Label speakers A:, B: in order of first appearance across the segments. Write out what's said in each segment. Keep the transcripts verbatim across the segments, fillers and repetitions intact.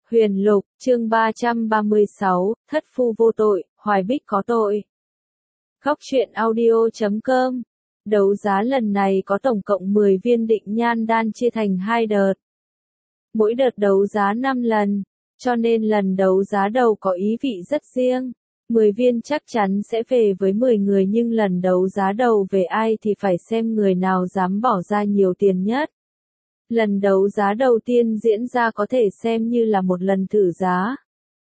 A: Huyền Lục, chương ba trăm ba mươi sáu, thất phu vô tội, Hoài Bích có tội. Góc truyện audio chấm com. Đấu giá lần này có tổng cộng mười viên định nhan đan chia thành hai đợt. Mỗi đợt đấu giá năm lần, cho nên lần đấu giá đầu có ý vị rất riêng. mười viên chắc chắn sẽ về với mười người, nhưng lần đấu giá đầu về ai thì phải xem người nào dám bỏ ra nhiều tiền nhất. Lần đấu giá đầu tiên diễn ra có thể xem như là một lần thử giá.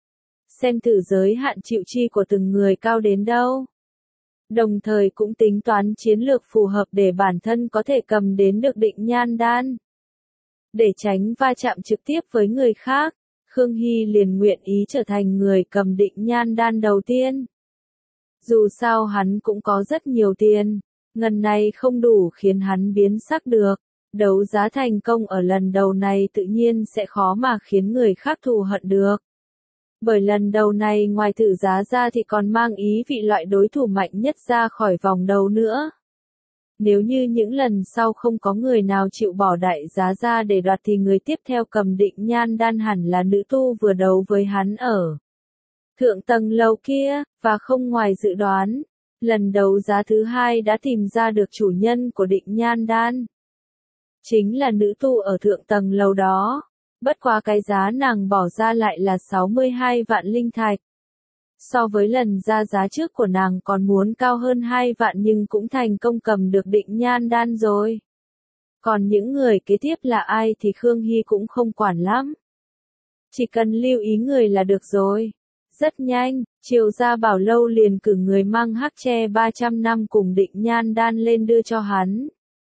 A: Xem thử giới hạn chịu chi của từng người cao đến đâu. Đồng thời cũng tính toán chiến lược phù hợp để bản thân có thể cầm đến được định nhan đan. Để tránh va chạm trực tiếp với người khác, Khương Hy liền nguyện ý trở thành người cầm định nhan đan đầu tiên. Dù sao hắn cũng có rất nhiều tiền, ngần này không đủ khiến hắn biến sắc được. Đấu giá thành công ở lần đầu này tự nhiên sẽ khó mà khiến người khác thù hận được. Bởi lần đầu này ngoài thử giá ra thì còn mang ý vị loại đối thủ mạnh nhất ra khỏi vòng đấu nữa. Nếu như những lần sau không có người nào chịu bỏ đại giá ra để đoạt thì người tiếp theo cầm định nhan đan hẳn là nữ tu vừa đấu với hắn ở thượng tầng lầu kia, và không ngoài dự đoán, lần đấu giá thứ hai đã tìm ra được chủ nhân của định nhan đan. Chính là nữ tu ở thượng tầng lầu đó. Bất quá cái giá nàng bỏ ra lại là sáu mươi hai vạn linh thạch. So với lần ra giá trước của nàng còn muốn cao hơn hai vạn, nhưng cũng thành công cầm được định nhan đan rồi. Còn những người kế tiếp là ai thì Khương Hy cũng không quản lắm. Chỉ cần lưu ý người là được rồi. Rất nhanh, Triều Gia Bảo Lâu liền cử người mang hắc tre ba trăm năm cùng định nhan đan lên đưa cho hắn.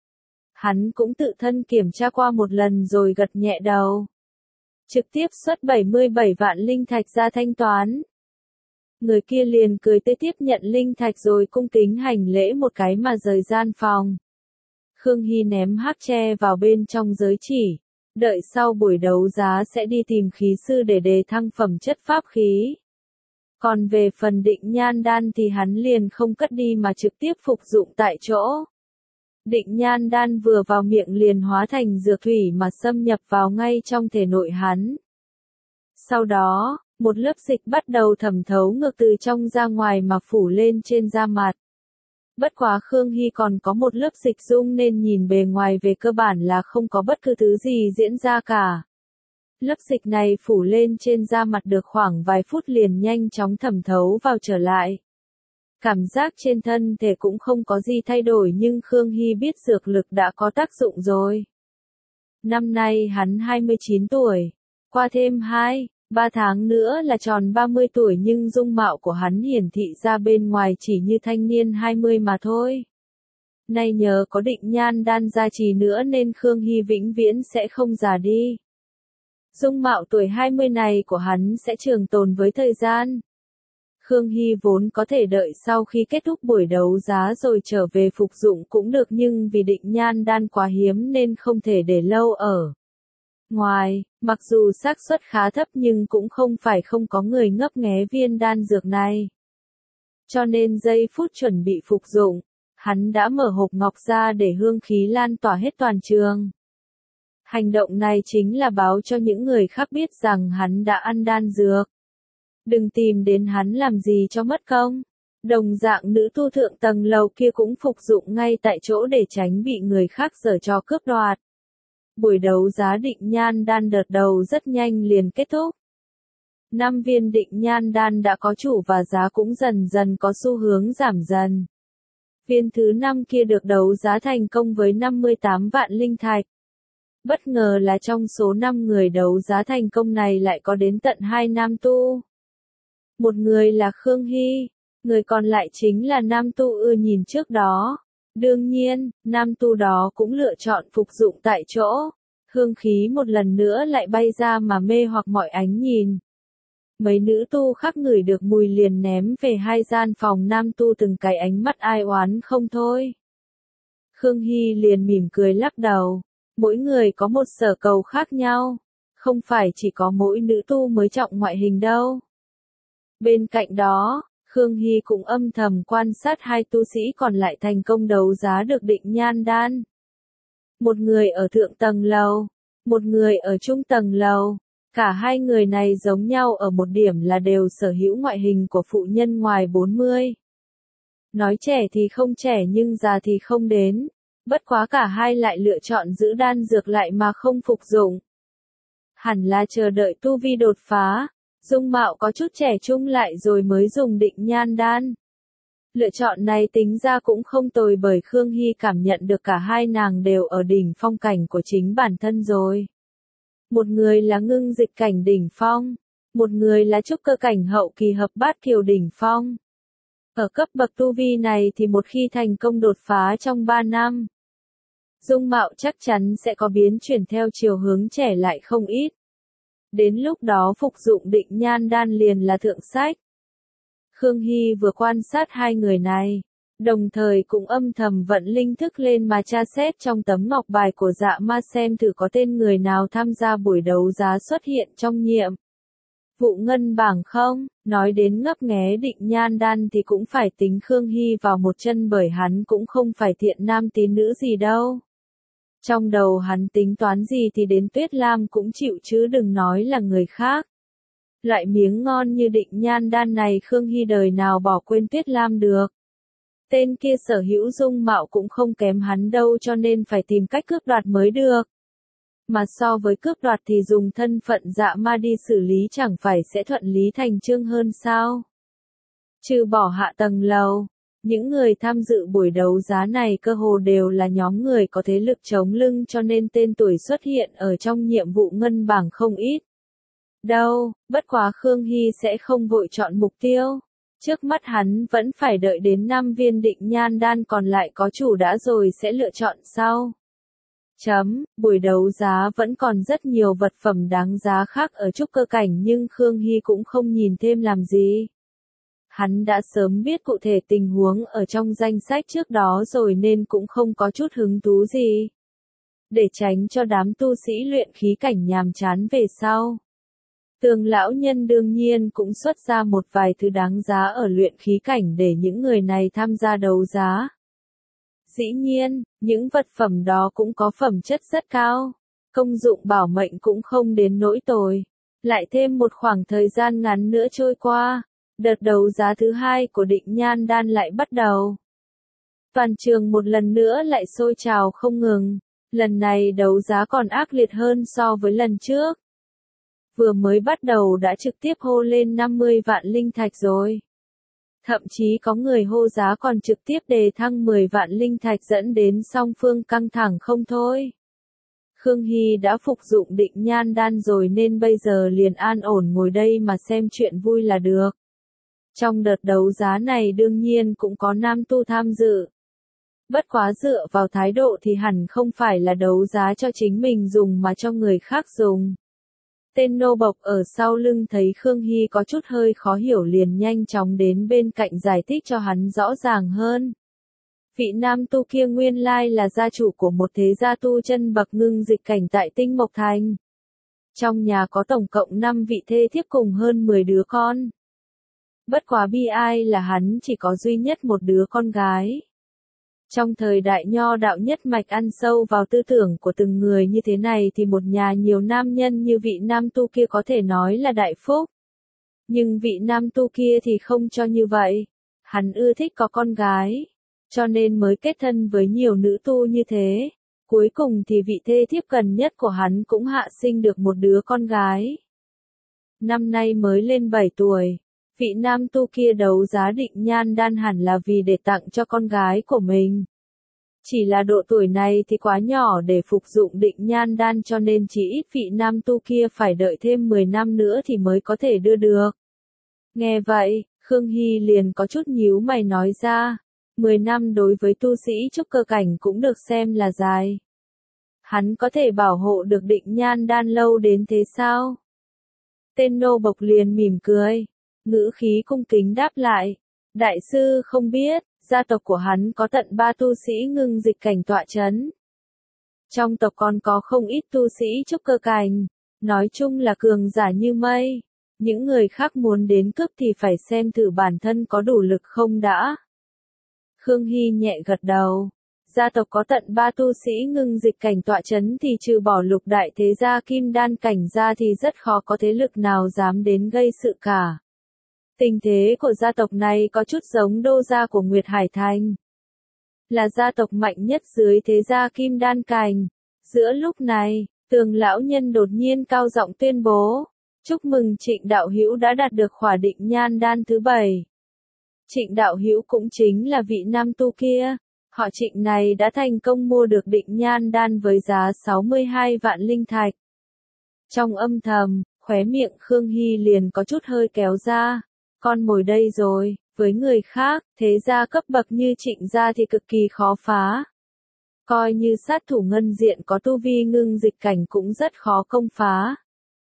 A: Hắn cũng tự thân kiểm tra qua một lần rồi gật nhẹ đầu. Trực tiếp xuất bảy mươi bảy vạn linh thạch ra thanh toán. Người kia liền cười tươi tiếp nhận linh thạch rồi cung kính hành lễ một cái mà rời gian phòng. Khương Hy ném hắc tre vào bên trong giới chỉ. Đợi sau buổi đấu giá sẽ đi tìm khí sư để đề thăng phẩm chất pháp khí. Còn về phần định nhan đan thì hắn liền không cất đi mà trực tiếp phục dụng tại chỗ. Định nhan đan vừa vào miệng liền hóa thành dược thủy mà xâm nhập vào ngay trong thể nội hắn. Sau đó, một lớp dịch bắt đầu thẩm thấu ngược từ trong ra ngoài mà phủ lên trên da mặt. Bất quá Khương Hy còn có một lớp dịch dung nên nhìn bề ngoài về cơ bản là không có bất cứ thứ gì diễn ra cả. Lớp dịch này phủ lên trên da mặt được khoảng vài phút liền nhanh chóng thẩm thấu vào trở lại. Cảm giác trên thân thể cũng không có gì thay đổi, nhưng Khương Hy biết dược lực đã có tác dụng rồi. Năm nay hắn hai mươi chín tuổi, qua thêm hai, ba tháng nữa là tròn ba mươi tuổi, nhưng dung mạo của hắn hiển thị ra bên ngoài chỉ như thanh niên hai mươi mà thôi. Nay nhờ có định nhan đan gia trì nữa nên Khương Hy vĩnh viễn sẽ không già đi. Dung mạo tuổi hai mươi này của hắn sẽ trường tồn với thời gian. Khương Hy vốn có thể đợi sau khi kết thúc buổi đấu giá rồi trở về phục dụng cũng được, nhưng vì định nhan đan quá hiếm nên không thể để lâu ở ngoài. Mặc dù xác suất khá thấp nhưng cũng không phải không có người ngấp nghé viên đan dược này. Cho nên giây phút chuẩn bị phục dụng, hắn đã mở hộp ngọc ra để hương khí lan tỏa hết toàn trường. Hành động này chính là báo cho những người khác biết rằng hắn đã ăn đan dược. Đừng tìm đến hắn làm gì cho mất công. Đồng dạng nữ tu thượng tầng lầu kia cũng phục dụng ngay tại chỗ để tránh bị người khác giở trò cướp đoạt. Buổi đấu giá định nhan đan đợt đầu rất nhanh liền kết thúc. Năm viên định nhan đan đã có chủ và giá cũng dần dần có xu hướng giảm dần. Viên thứ năm kia được đấu giá thành công với năm mươi tám vạn linh thạch. Bất ngờ là trong số năm người đấu giá thành công này lại có đến tận hai nam tu. Một người là Khương Hy, người còn lại chính là nam tu ưa nhìn trước đó. Đương nhiên, nam tu đó cũng lựa chọn phục dụng tại chỗ. Hương khí một lần nữa lại bay ra mà mê hoặc mọi ánh nhìn. Mấy nữ tu khác ngửi được mùi liền ném về hai gian phòng nam tu từng cái ánh mắt ai oán không thôi. Khương Hy liền mỉm cười lắc đầu. Mỗi người có một sở cầu khác nhau. Không phải chỉ có mỗi nữ tu mới trọng ngoại hình đâu. Bên cạnh đó, Khương Hy cũng âm thầm quan sát hai tu sĩ còn lại thành công đấu giá được định nhan đan. Một người ở thượng tầng lầu, một người ở trung tầng lầu. Cả hai người này giống nhau ở một điểm là đều sở hữu ngoại hình của phụ nhân ngoài bốn mươi. Nói trẻ thì không trẻ nhưng già thì không đến. Bất quá cả hai lại lựa chọn giữ đan dược lại mà không phục dụng. Hẳn là chờ đợi tu vi đột phá, dung mạo có chút trẻ trung lại rồi mới dùng định nhan đan. Lựa chọn này tính ra cũng không tồi bởi Khương Hy cảm nhận được cả hai nàng đều ở đỉnh phong cảnh của chính bản thân rồi. Một người là ngưng dịch cảnh đỉnh phong, một người là trúc cơ cảnh hậu kỳ hợp bát kiều đỉnh phong. Ở cấp bậc tu vi này thì một khi thành công đột phá trong ba năm, dung mạo chắc chắn sẽ có biến chuyển theo chiều hướng trẻ lại không ít. Đến lúc đó phục dụng định nhan đan liền là thượng sách. Khương Hy vừa quan sát hai người này, đồng thời cũng âm thầm vận linh thức lên mà tra xét trong tấm ngọc bài của Dạ Ma xem thử có tên người nào tham gia buổi đấu giá xuất hiện trong nhiệm vụ ngân bảng không. Nói đến ngấp nghé định nhan đan thì cũng phải tính Khương Hy vào một chân bởi hắn cũng không phải thiện nam tín nữ gì đâu. Trong đầu hắn tính toán gì thì đến Tuyết Lam cũng chịu chứ đừng nói là người khác. Loại miếng ngon như định nhan đan này Khương Hy đời nào bỏ quên Tuyết Lam được. Tên kia sở hữu dung mạo cũng không kém hắn đâu cho nên phải tìm cách cướp đoạt mới được. Mà so với cướp đoạt thì dùng thân phận Dạ Ma đi xử lý chẳng phải sẽ thuận lý thành chương hơn sao? Trừ bỏ hạ tầng lầu, những người tham dự buổi đấu giá này cơ hồ đều là nhóm người có thế lực chống lưng cho nên tên tuổi xuất hiện ở trong nhiệm vụ ngân bảng không ít. Đâu, bất quá Khương Hy sẽ không vội chọn mục tiêu. Trước mắt hắn vẫn phải đợi đến năm viên định nhan đan còn lại có chủ đã rồi sẽ lựa chọn sau. Chấm, buổi đấu giá vẫn còn rất nhiều vật phẩm đáng giá khác ở trúc cơ cảnh nhưng Khương Hy cũng không nhìn thêm làm gì. Hắn đã sớm biết cụ thể tình huống ở trong danh sách trước đó rồi nên cũng không có chút hứng thú gì. Để tránh cho đám tu sĩ luyện khí cảnh nhàm chán về sau. Tường lão nhân đương nhiên cũng xuất ra một vài thứ đáng giá ở luyện khí cảnh để những người này tham gia đấu giá. Dĩ nhiên, những vật phẩm đó cũng có phẩm chất rất cao, công dụng bảo mệnh cũng không đến nỗi tồi. Lại thêm một khoảng thời gian ngắn nữa trôi qua, đợt đấu giá thứ hai của định nhan đan lại bắt đầu. Toàn trường một lần nữa lại sôi trào không ngừng, lần này đấu giá còn ác liệt hơn so với lần trước. Vừa mới bắt đầu đã trực tiếp hô lên năm mươi vạn linh thạch rồi. Thậm chí có người hô giá còn trực tiếp đề thăng mười vạn linh thạch dẫn đến song phương căng thẳng không thôi. Khương Hy đã phục dụng định nhan đan rồi nên bây giờ liền an ổn ngồi đây mà xem chuyện vui là được. Trong đợt đấu giá này đương nhiên cũng có nam tu tham dự. Bất quá dựa vào thái độ thì hẳn không phải là đấu giá cho chính mình dùng mà cho người khác dùng. Tên nô bộc ở sau lưng thấy Khương Hy có chút hơi khó hiểu liền nhanh chóng đến bên cạnh giải thích cho hắn rõ ràng hơn. Vị nam tu kia nguyên lai là gia chủ của một thế gia tu chân bậc ngưng dịch cảnh tại Tinh Mộc Thành. Trong nhà có tổng cộng năm vị thê thiếp cùng hơn mười đứa con. Bất quá bi ai là hắn chỉ có duy nhất một đứa con gái. Trong thời đại nho đạo nhất mạch ăn sâu vào tư tưởng của từng người như thế này thì một nhà nhiều nam nhân như vị nam tu kia có thể nói là đại phúc. Nhưng vị nam tu kia thì không cho như vậy. Hắn ưa thích có con gái, cho nên mới kết thân với nhiều nữ tu như thế. Cuối cùng thì vị thê thiếp gần nhất của hắn cũng hạ sinh được một đứa con gái. Năm nay mới lên bảy tuổi. Vị nam tu kia đấu giá định nhan đan hẳn là vì để tặng cho con gái của mình. Chỉ là độ tuổi này thì quá nhỏ để phục dụng định nhan đan cho nên chỉ ít vị nam tu kia phải đợi thêm mười năm nữa thì mới có thể đưa được. Nghe vậy, Khương Hy liền có chút nhíu mày nói ra, mười năm đối với tu sĩ trúc cơ cảnh cũng được xem là dài. Hắn có thể bảo hộ được định nhan đan lâu đến thế sao? Tên nô bộc liền mỉm cười. Ngữ khí cung kính đáp lại, đại sư không biết, gia tộc của hắn có tận ba tu sĩ ngưng dịch cảnh tọa chấn. Trong tộc còn có không ít tu sĩ trúc cơ cảnh, nói chung là cường giả như mây. Những người khác muốn đến cướp thì phải xem thử bản thân có đủ lực không đã. Khương Hy nhẹ gật đầu, Gia tộc có tận ba tu sĩ ngưng dịch cảnh tọa chấn thì trừ bỏ lục đại thế gia kim đan cảnh ra thì rất khó có thế lực nào dám đến gây sự cả. Tình thế của gia tộc này có chút giống Đô gia của Nguyệt Hải Thành. Là gia tộc mạnh nhất dưới thế gia kim đan cảnh. Giữa lúc này, Tường lão nhân đột nhiên cao giọng tuyên bố, chúc mừng Trịnh đạo hữu đã đạt được khỏa định nhan đan thứ bảy. Trịnh đạo hữu cũng chính là vị nam tu kia. Họ Trịnh này đã thành công mua được định nhan đan với giá sáu mươi hai vạn linh thạch. Trong âm thầm, khóe miệng Khương Hy liền có chút hơi kéo ra. Con mồi đây rồi, với người khác, thế gia cấp bậc như Trịnh gia thì cực kỳ khó phá. Coi như sát thủ ngân diện có tu vi ngưng dịch cảnh cũng rất khó công phá.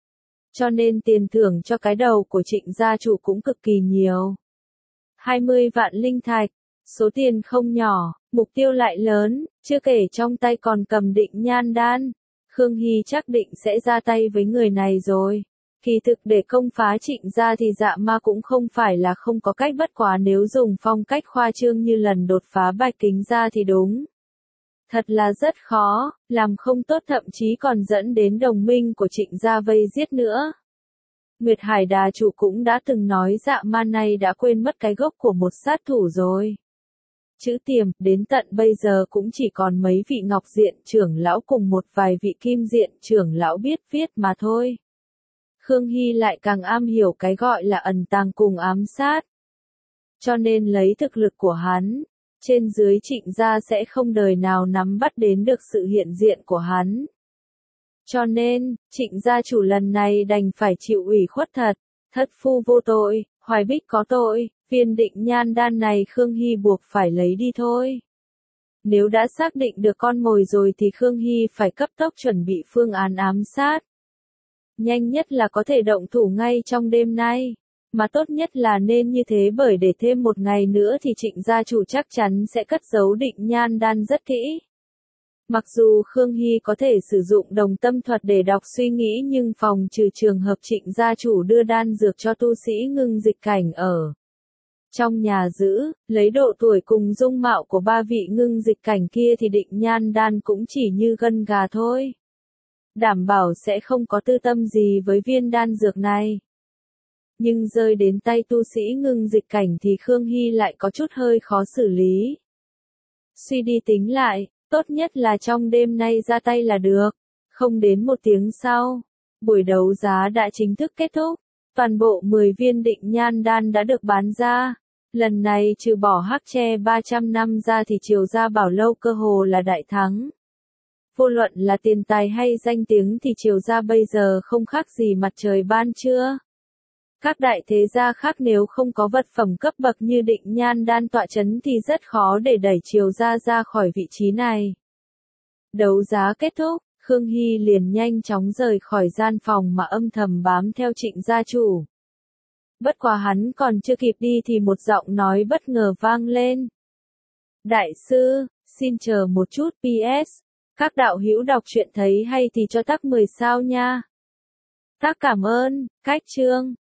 A: Cho nên tiền thưởng cho cái đầu của Trịnh gia chủ cũng cực kỳ nhiều. hai mươi vạn linh thạch, số tiền không nhỏ, mục tiêu lại lớn, chưa kể trong tay còn cầm định nhan đan. Khương Hy chắc định sẽ ra tay với người này rồi. Kỳ thực để công phá Trịnh gia thì Dạ Ma cũng không phải là không có cách, bất quá nếu dùng phong cách khoa trương như lần đột phá Bạch Kính gia thì đúng. Thật là rất khó, làm không tốt thậm chí còn dẫn đến đồng minh của Trịnh gia vây giết nữa. Nguyệt Hải đà chủ cũng đã từng nói Dạ Ma này đã quên mất cái gốc của một sát thủ rồi. Chữ Tiềm, đến tận bây giờ cũng chỉ còn mấy vị ngọc diện trưởng lão cùng một vài vị kim diện trưởng lão biết viết mà thôi. Khương Hy lại càng am hiểu cái gọi là ẩn tàng cùng ám sát. Cho nên lấy thực lực của hắn, trên dưới Trịnh gia sẽ không đời nào nắm bắt đến được sự hiện diện của hắn. Cho nên, Trịnh gia chủ lần này đành phải chịu ủy khuất thật, thất phu vô tội, Hoài Bích có tội, viên định nhan đan này Khương Hy buộc phải lấy đi thôi. Nếu đã xác định được con mồi rồi thì Khương Hy phải cấp tốc chuẩn bị phương án ám sát. Nhanh nhất là có thể động thủ ngay trong đêm nay. Mà tốt nhất là nên như thế, bởi để thêm một ngày nữa thì Trịnh gia chủ chắc chắn sẽ cất giấu định nhan đan rất kỹ. Mặc dù Khương Hy có thể sử dụng đồng tâm thuật để đọc suy nghĩ nhưng phòng trừ trường hợp Trịnh gia chủ đưa đan dược cho tu sĩ ngưng dịch cảnh ở trong nhà giữ, lấy độ tuổi cùng dung mạo của ba vị ngưng dịch cảnh kia thì định nhan đan cũng chỉ như gân gà thôi. Đảm bảo sẽ không có tư tâm gì với viên đan dược này. Nhưng rơi đến tay tu sĩ ngưng dịch cảnh thì Khương Hy lại có chút hơi khó xử lý. Suy đi tính lại, tốt nhất là trong đêm nay ra tay là được. Không đến một tiếng sau, buổi đấu giá đã chính thức kết thúc. Toàn bộ mười viên định nhan đan đã được bán ra. Lần này trừ bỏ Hắc Tre ba trăm năm ra thì Triều gia Bảo Lâu cơ hồ là đại thắng. Vô luận là tiền tài hay danh tiếng thì Triều gia bây giờ không khác gì mặt trời ban trưa. Các đại thế gia khác nếu không có vật phẩm cấp bậc như định nhan đan tọa chấn thì rất khó để đẩy Triều gia ra khỏi vị trí này. Đấu giá kết thúc, Khương Hy liền nhanh chóng rời khỏi gian phòng mà âm thầm bám theo Trịnh gia chủ. Bất quá hắn còn chưa kịp đi thì một giọng nói bất ngờ vang lên. Đại sư, xin chờ một chút pê ét, các đạo hữu đọc truyện thấy hay thì cho tắc mười sao nha. Tác cảm ơn, cách chương.